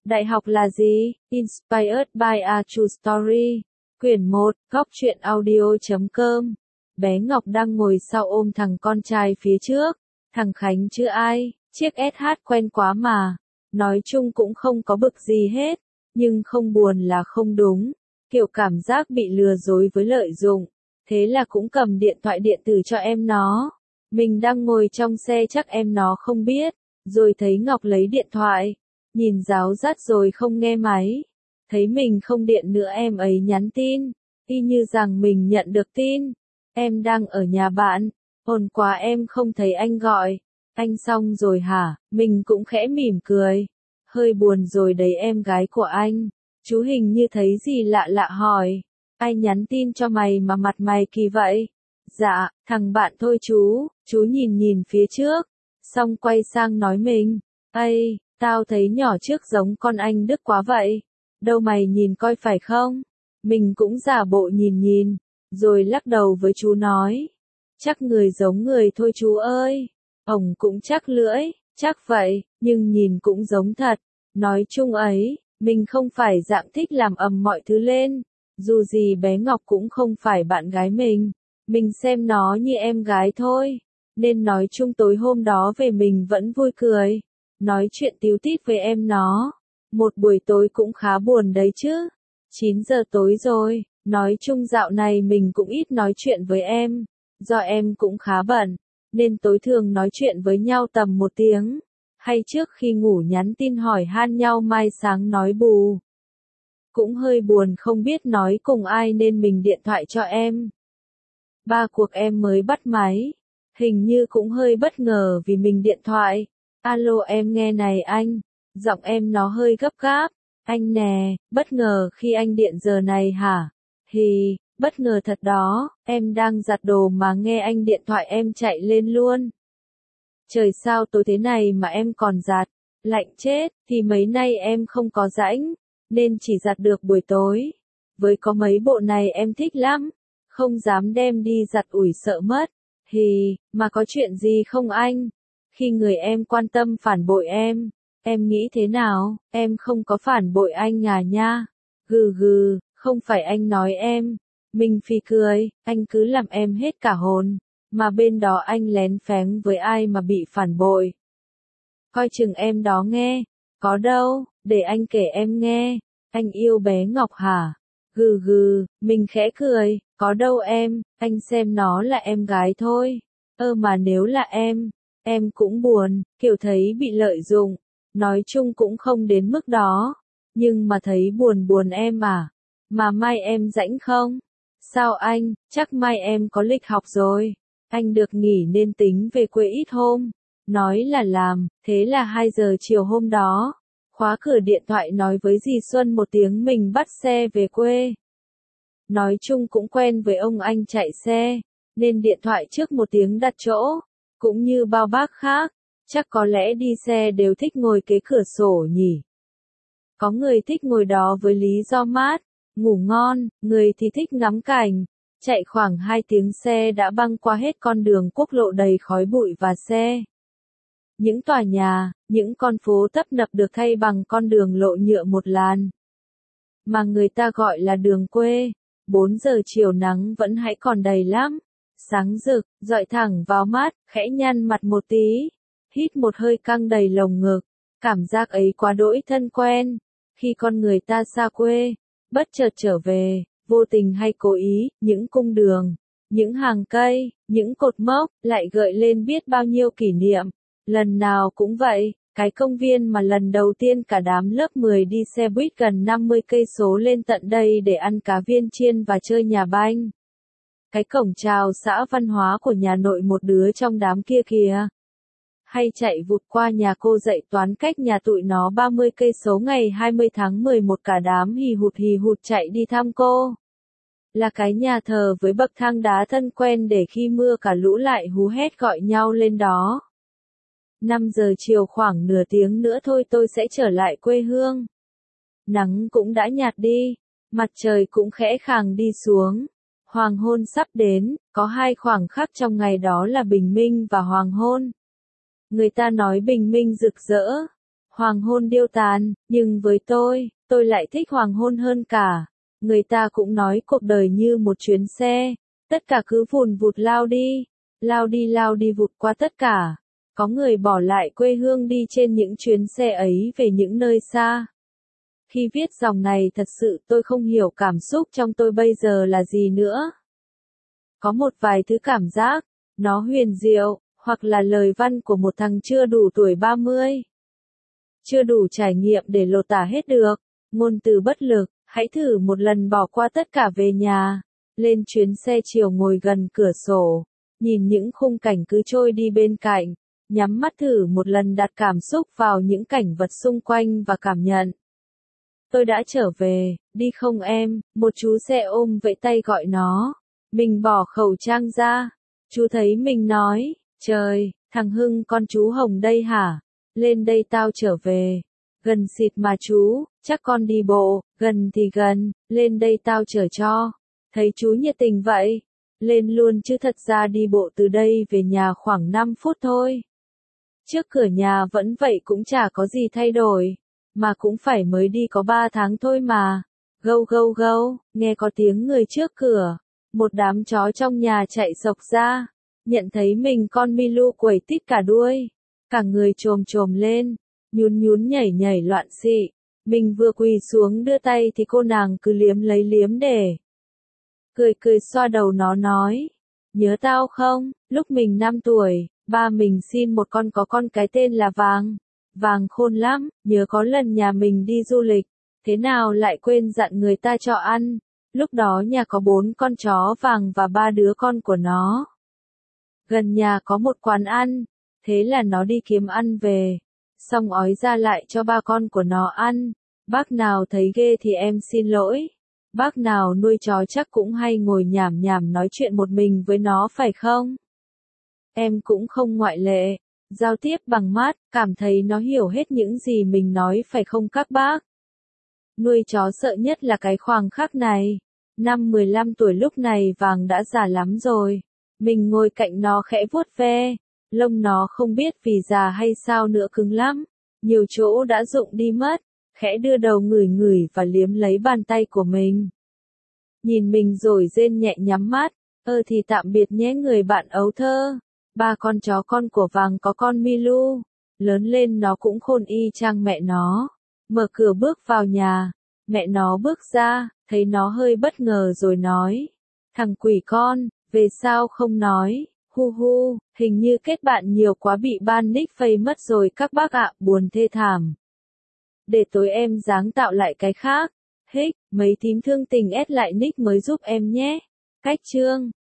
Đại học là gì? Inspired by a True Story. Quyển 1, góc truyện audio.com. Bé Ngọc đang ngồi sau ôm thằng con trai phía trước. Thằng Khánh chứ ai, chiếc SH quen quá mà. Nói chung cũng không có bực gì hết, nhưng không buồn là không đúng. Kiểu cảm giác bị lừa dối với lợi dụng. Thế là cũng cầm điện thoại điện tử cho em nó. Mình đang ngồi trong xe chắc em nó không biết. Rồi thấy Ngọc lấy điện thoại. Nhìn giáo dắt rồi không nghe máy. Thấy mình không điện nữa em ấy nhắn tin. Y như rằng mình nhận được tin. Em đang ở nhà bạn. Ồn quá em không thấy anh gọi. Anh xong rồi hả? Mình cũng khẽ mỉm cười. Hơi buồn rồi đấy em gái của anh. Chú hình như thấy gì lạ lạ hỏi. Ai nhắn tin cho mày mà mặt mày kỳ vậy? Dạ, thằng bạn thôi chú nhìn nhìn phía trước. Xong quay sang nói mình. Ây, tao thấy nhỏ trước giống con anh Đức quá vậy. Đâu mày nhìn coi phải không? Mình cũng giả bộ nhìn nhìn. Rồi lắc đầu với chú nói. Chắc người giống người thôi chú ơi. Ổng cũng chắc lưỡi, chắc vậy, nhưng nhìn cũng giống thật. Nói chung ấy, mình không phải dạng thích làm ầm mọi thứ lên. Dù gì bé Ngọc cũng không phải bạn gái mình xem nó như em gái thôi. Nên nói chung tối hôm đó về mình vẫn vui cười. Nói chuyện tíu tít với em nó. Một buổi tối cũng khá buồn đấy chứ. 9 giờ tối rồi, nói chung dạo này mình cũng ít nói chuyện với em. Do em cũng khá bận, nên tối thường nói chuyện với nhau tầm 1 tiếng. Hay trước khi ngủ nhắn tin hỏi han nhau mai sáng nói bù. Cũng hơi buồn không biết nói cùng ai nên mình điện thoại cho em. 3 cuộc em mới bắt máy. Hình như cũng hơi bất ngờ vì mình điện thoại. Alo em nghe này anh. Giọng em nó hơi gấp gáp. Anh nè, bất ngờ khi anh điện giờ này hả? Hì, bất ngờ thật đó, em đang giặt đồ mà nghe anh điện thoại em chạy lên luôn. Trời sao tối thế này mà em còn giặt, lạnh chết, thì mấy nay em không có rãnh, nên chỉ giặt được buổi tối. Với có mấy bộ này em thích lắm, không dám đem đi giặt ủi sợ mất. Hì, mà có chuyện gì không anh? Khi người em quan tâm phản bội em nghĩ thế nào? Em không có phản bội anh à nha. Gừ gừ, không phải anh nói em. Mình phì cười, anh cứ làm em hết cả hồn. Mà bên đó anh lén phén với ai mà bị phản bội. Coi chừng em đó nghe. Có đâu, để anh kể em nghe. Anh yêu bé Ngọc hả? Gừ gừ, mình khẽ cười. Có đâu em, anh xem nó là em gái thôi. Mà nếu là em cũng buồn, kiểu thấy bị lợi dụng. Nói chung cũng không đến mức đó. Nhưng mà thấy buồn buồn em à. Mà mai em rảnh không? Sao anh, chắc mai em có lịch học rồi. Anh được nghỉ nên tính về quê ít hôm. Nói là làm, thế là 2 giờ chiều hôm đó. Khóa cửa điện thoại nói với dì Xuân một tiếng mình bắt xe về quê. Nói chung cũng quen với ông anh chạy xe, nên điện thoại trước 1 tiếng đặt chỗ. Cũng như bao bác khác, chắc có lẽ đi xe đều thích ngồi kế cửa sổ nhỉ. Có người thích ngồi đó với lý do mát, ngủ ngon, người thì thích ngắm cảnh. Chạy khoảng 2 tiếng xe đã băng qua hết con đường quốc lộ đầy khói bụi và xe. Những tòa nhà, những con phố tấp nập được thay bằng con đường lộ nhựa một làn. Mà người ta gọi là đường quê. 4 giờ chiều nắng vẫn hãy còn đầy lắm. Sáng rực, rọi thẳng vào mắt, khẽ nhăn mặt một tí. Hít một hơi căng đầy lồng ngực. Cảm giác ấy quá đỗi thân quen. Khi con người ta xa quê, bất chợt trở về, vô tình hay cố ý, những cung đường, những hàng cây, những cột mốc, lại gợi lên biết bao nhiêu kỷ niệm. Lần nào cũng vậy, cái công viên mà lần đầu tiên cả đám lớp 10 đi xe buýt gần 50 cây số lên tận đây để ăn cá viên chiên và chơi nhà banh. Cái cổng chào xã văn hóa của nhà nội một đứa trong đám kia kìa. Hay chạy vụt qua nhà cô dạy toán cách nhà tụi nó 30 cây số ngày 20 tháng 11 cả đám hì hụt chạy đi thăm cô. Là cái nhà thờ với bậc thang đá thân quen để khi mưa cả lũ lại hú hét gọi nhau lên đó. 5 giờ chiều khoảng nửa tiếng nữa thôi tôi sẽ trở lại quê hương. Nắng cũng đã nhạt đi, mặt trời cũng khẽ khàng đi xuống. Hoàng hôn sắp đến, có 2 khoảng khắc trong ngày đó là bình minh và hoàng hôn. Người ta nói bình minh rực rỡ, Hoàng hôn điêu tàn, nhưng với tôi lại thích hoàng hôn hơn cả. Người ta cũng nói cuộc đời như một chuyến xe, tất cả cứ vùn vụt lao đi vụt qua tất cả. Có người bỏ lại quê hương đi trên những chuyến xe ấy về những nơi xa. Khi viết dòng này thật sự tôi không hiểu cảm xúc trong tôi bây giờ là gì nữa. Có một vài thứ cảm giác, nó huyền diệu, hoặc là lời văn của một thằng chưa đủ tuổi 30. Chưa đủ trải nghiệm để lột tả hết được, ngôn từ bất lực, hãy thử một lần bỏ qua tất cả về nhà, lên chuyến xe chiều ngồi gần cửa sổ, nhìn những khung cảnh cứ trôi đi bên cạnh, nhắm mắt thử một lần đặt cảm xúc vào những cảnh vật xung quanh và cảm nhận. Tôi đã trở về, đi không em, một chú xe ôm vẫy tay gọi nó. Mình bỏ khẩu trang ra, chú thấy mình nói, trời, thằng Hưng con chú Hồng đây hả? Lên đây tao trở về. Gần xịt mà chú, chắc con đi bộ, gần thì gần, lên đây tao chở cho. Thấy chú nhiệt tình vậy, lên luôn chứ thật ra đi bộ từ đây về nhà khoảng 5 phút thôi. Trước cửa nhà vẫn vậy cũng chả có gì thay đổi, mà cũng phải mới đi có 3 tháng thôi mà. Gâu gâu gâu, nghe có tiếng người trước cửa, một đám chó trong nhà chạy xộc ra, nhận thấy mình con Milu quẩy tít cả đuôi, cả người chồm chồm lên, nhún nhún nhảy nhảy loạn xị. Mình vừa quỳ xuống đưa tay thì cô nàng cứ liếm lấy liếm để. Cười cười xoa đầu nó nói, nhớ tao không, lúc mình 5 tuổi, ba mình xin một con có con cái tên là Vàng. Vàng khôn lắm, nhớ có lần nhà mình đi du lịch, thế nào lại quên dặn người ta cho ăn. Lúc đó nhà có 4 con chó Vàng và 3 đứa con của nó. Gần nhà có một quán ăn, thế là nó đi kiếm ăn về, xong ói ra lại cho 3 con của nó ăn. Bác nào thấy ghê thì em xin lỗi. Bác nào nuôi chó chắc cũng hay ngồi nhảm nhảm nói chuyện một mình với nó phải không? Em cũng không ngoại lệ. Giao tiếp bằng mắt, cảm thấy nó hiểu hết những gì mình nói phải không các bác? Nuôi chó sợ nhất là cái khoảnh khắc này. Năm 15 tuổi lúc này Vàng đã già lắm rồi. Mình ngồi cạnh nó khẽ vuốt ve. Lông nó không biết vì già hay sao nữa cứng lắm. Nhiều chỗ đã rụng đi mất. Khẽ đưa đầu ngửi ngửi và liếm lấy bàn tay của mình. Nhìn mình rồi rên nhẹ nhắm mắt. Thì tạm biệt nhé người bạn ấu thơ. 3 con chó con của Vàng có con Milu. Lớn lên nó cũng khôn y chang mẹ nó. Mở cửa bước vào nhà. Mẹ nó bước ra, thấy nó hơi bất ngờ rồi nói. Thằng quỷ con, về sao không nói, hu hu, hình như kết bạn nhiều quá bị ban nick face mất rồi các bác ạ, buồn thê thảm. Để tối em dáng tạo lại cái khác. Hích, mấy thím thương tình ép lại nick mới giúp em nhé. Cách chương.